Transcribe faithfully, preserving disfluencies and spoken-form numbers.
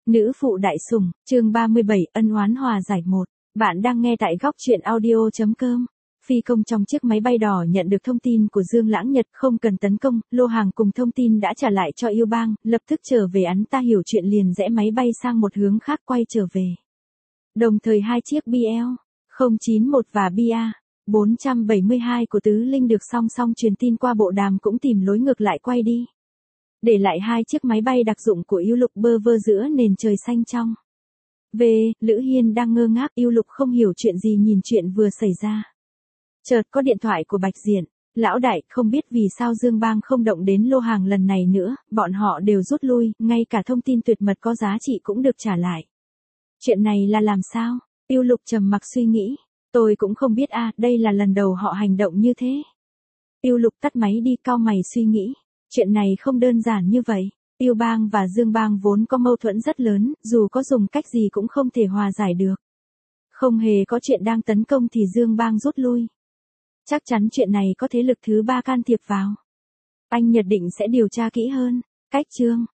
Nữ phụ đại sủng, chương ba mươi bảy, ân oán hòa giải một. Bạn đang nghe tại góc truyện audio.com. Phi công trong chiếc máy bay đỏ nhận được thông tin của Dương Lãng Nhật không cần tấn công, lô hàng cùng thông tin đã trả lại cho yêu bang, lập tức trở về hắn ta hiểu chuyện liền rẽ máy bay sang một hướng khác quay trở về. Đồng thời hai chiếc B L không chín một và B A bốn bảy hai của Tứ Linh được song song truyền tin qua bộ đàm cũng tìm lối ngược lại quay đi. Để lại hai chiếc máy bay đặc dụng của Yêu Lục bơ vơ giữa nền trời xanh trong. Về, Lữ Hiên đang ngơ ngác, Yêu Lục không hiểu chuyện gì nhìn chuyện vừa xảy ra. Chợt có điện thoại của Bạch Diện, lão đại, không biết vì sao Dương Bang không động đến lô hàng lần này nữa, bọn họ đều rút lui, ngay cả thông tin tuyệt mật có giá trị cũng được trả lại. Chuyện này là làm sao? Yêu Lục trầm mặc suy nghĩ, tôi cũng không biết a, đây là lần đầu họ hành động như thế. Yêu Lục tắt máy đi cau mày suy nghĩ. Chuyện này không đơn giản như vậy, Yêu bang và Dương bang vốn có mâu thuẫn rất lớn, dù có dùng cách gì cũng không thể hòa giải được. Không hề có chuyện đang tấn công thì Dương bang rút lui. Chắc chắn chuyện này có thế lực thứ ba can thiệp vào. Anh nhất định sẽ điều tra kỹ hơn. Cách chương